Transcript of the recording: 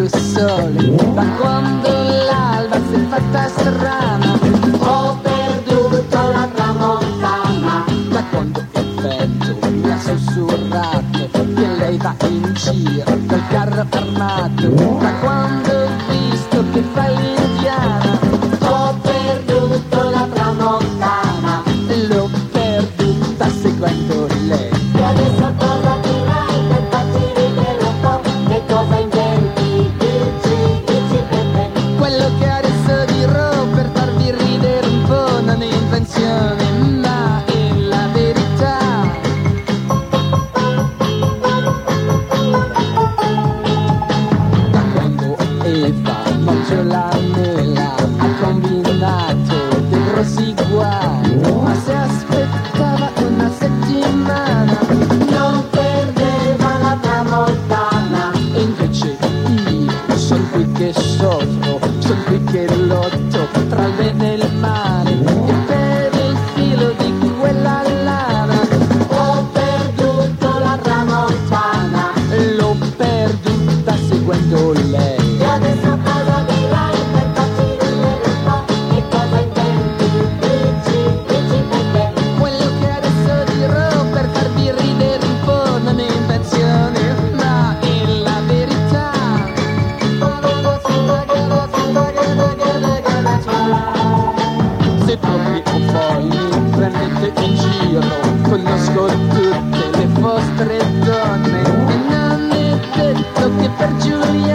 il sole, da quando l'alba si è fatta strana. Ho perduto la tramontana, da quando il vento mi ha sussurrato che lei va in giro col carro armato, da quando ho visto che fa l'indiana. Ho perduto la tramontana, l'ho perduta seguendo lei. E adesso cosa dirai per farci ridere un po'? Che cosa inventi? Dici per me. Quello che adesso dirò per farvi ridere un po' non è invenzione, ma è la verità. Da quando Eva mangiò la mela ha combinato dei grossi guai, ma se aspettava una settimana non perdeva la tramontana. E invece io sono qui che soffro, sono qui che lotto tra il bene e il male, e per il filo di quella lana. Ho perduto la tramontana, l'ho perduta seguendo lei. E adesso cosa dirai per farci ridere un po'? Che cosa inventi? Dici perché? Quello che adesso dirò per farvi ridere un po' non è invenzione, ma è la verità. Se proprio poi mi prendete in giro, conosco tutte le vostre donne, e non è detto che per Giulia